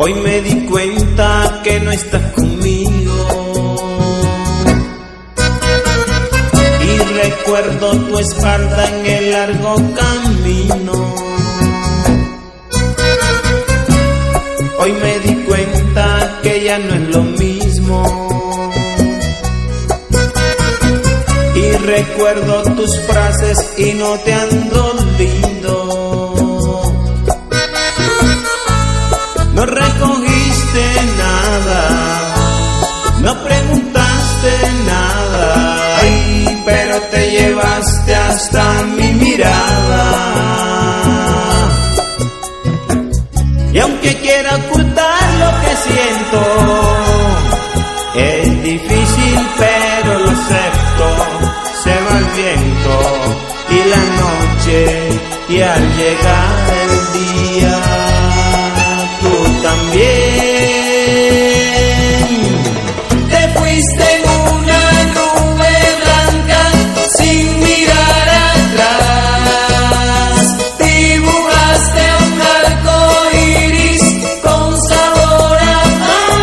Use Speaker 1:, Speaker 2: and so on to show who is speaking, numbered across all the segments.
Speaker 1: Hoy me di cuenta que no estás conmigo y recuerdo tu espalda en el largo camino. Hoy me di cuenta que ya no es lo mismo y recuerdo tus frases y no te han dolido. No recogiste nada, no preguntaste nada, ay, pero te llevaste hasta mi mirada. Y aunque quiera ocultar lo que siento, es difícil pero lo acepto. Se va el viento y la noche, y al llegar el día tú también te fuiste en una nube blanca sin mirar atrás. Dibujaste un arco iris con sabor a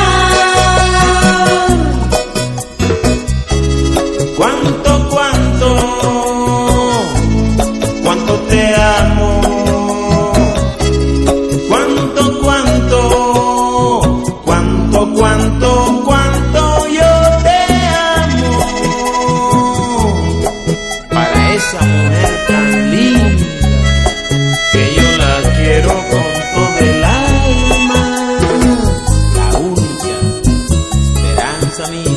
Speaker 1: mar. Cuánto te amo. Cuánto yo te amo. Para esa mujer tan linda que yo la quiero con todo el alma, la única esperanza mía.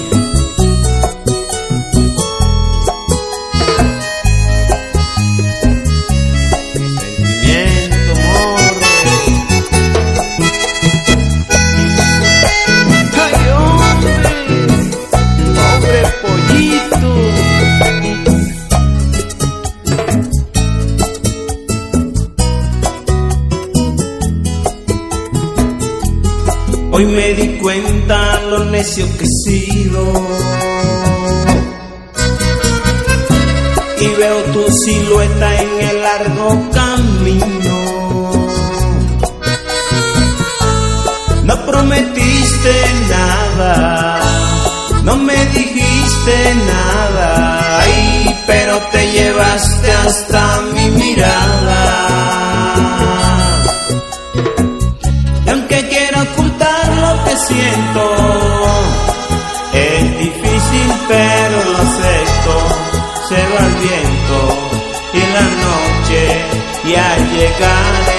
Speaker 1: Sentimiento, amor. Hoy me di cuenta lo necio que he sido y veo tu silueta en el largo camino. No prometiste nada, no me dijiste nada, ay, pero te llevaste hasta mi mirada. Y aunque quiero ocultar lo que siento, es difícil pero lo acepto. Se va el viento y la noche, y al llegar